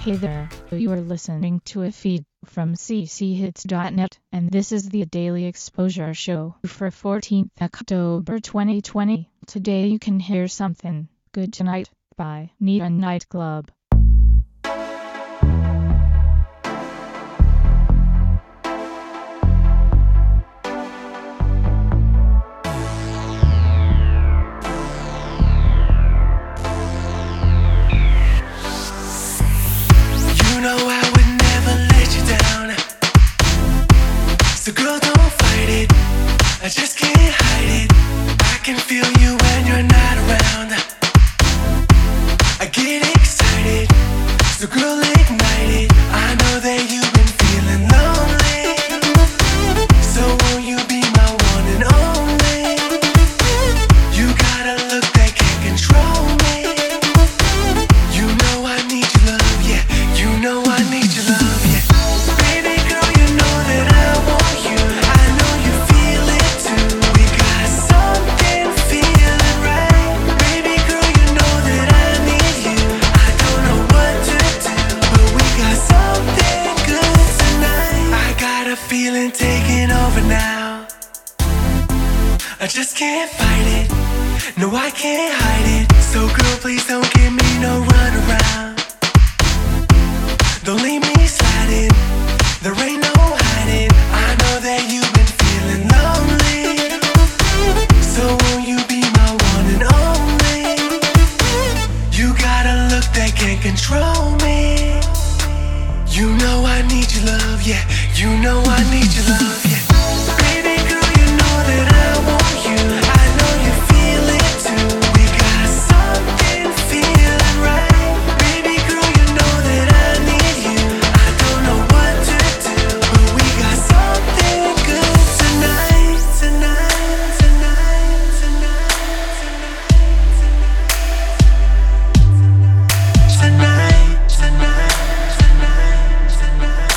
Hey there, you are listening to a feed from cchits.net, and this is the Daily Exposure Show for 14th October 2020. Today you can hear Something Good Tonight by Neon Nightclub. So girl, don't fight it, I just can't hide it. I can feel you when you're not around. I get excited, so girl, ignite it. I know that you've been feeling lonely, so won't you be my one and only? You got a look that can't control me. You know I need your love, yeah. You know I need your love, yeah. Baby girl, you know that I want you. I know you feel it too. We got something feeling right. Baby girl, you know that I need you. I don't know what to do, but we got something good tonight. I got a feeling taking over now. I just can't fight it. No, I can't hide it. So girl, please don't give me no runaround. Don't leave me sliding. There ain't no hiding. I know that you've been feeling lonely, so won't you be my one and only? You got a look that can't control me. You know I need your love, yeah. You know I need your love, yeah. Baby girl, you know that I want you. I know you feel it too. We got something feeling right. Baby girl, you know that I need you. I don't know what to do, but we got something good tonight, tonight, tonight, tonight, tonight, tonight, tonight, tonight.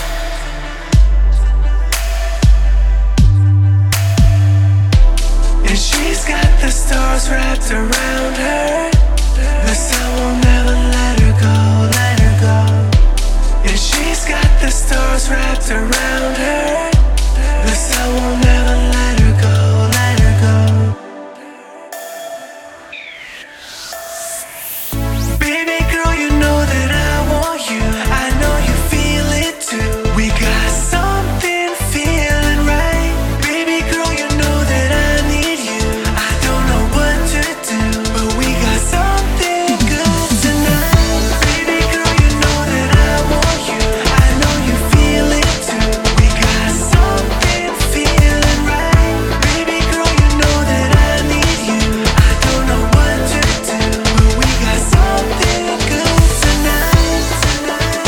And she's got the stars wrapped around her. The sun will never let her go, let her go. And she's got the stars wrapped around her. The sun will never let her go, let her go. Baby girl, you know that I want you. I know you feel it too. We got something feeling right. Baby girl, you know that I need you. I don't know what to do, but we got something good tonight. Baby girl, you know that I want you. I know you feel it too. We got something feeling right. Baby girl, you know that I need you. I don't know what to do, but we got something good tonight, tonight,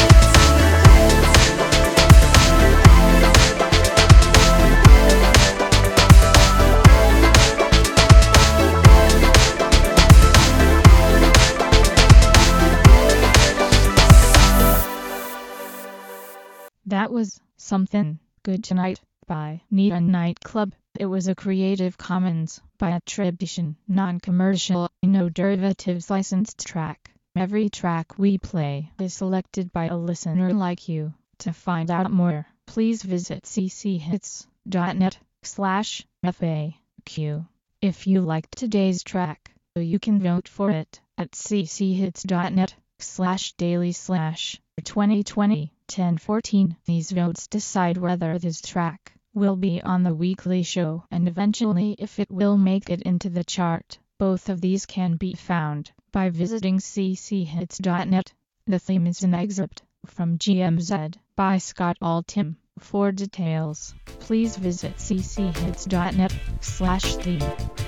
That was Something Good Tonight by Neon Nightclub. It was a Creative Commons by attribution, non-commercial, no derivatives licensed track. Every track we play is selected by a listener like you. To find out more, please visit cchits.net/FAQ. If you liked today's track, you can vote for it at cchits.net/daily/2020-1014. These votes decide whether this track will be on the weekly show and eventually if it will make it into the chart. Both of these can be found by visiting cchits.net. The theme is an excerpt from GMZ by Scott Altham. For details, please visit cchits.net/theme.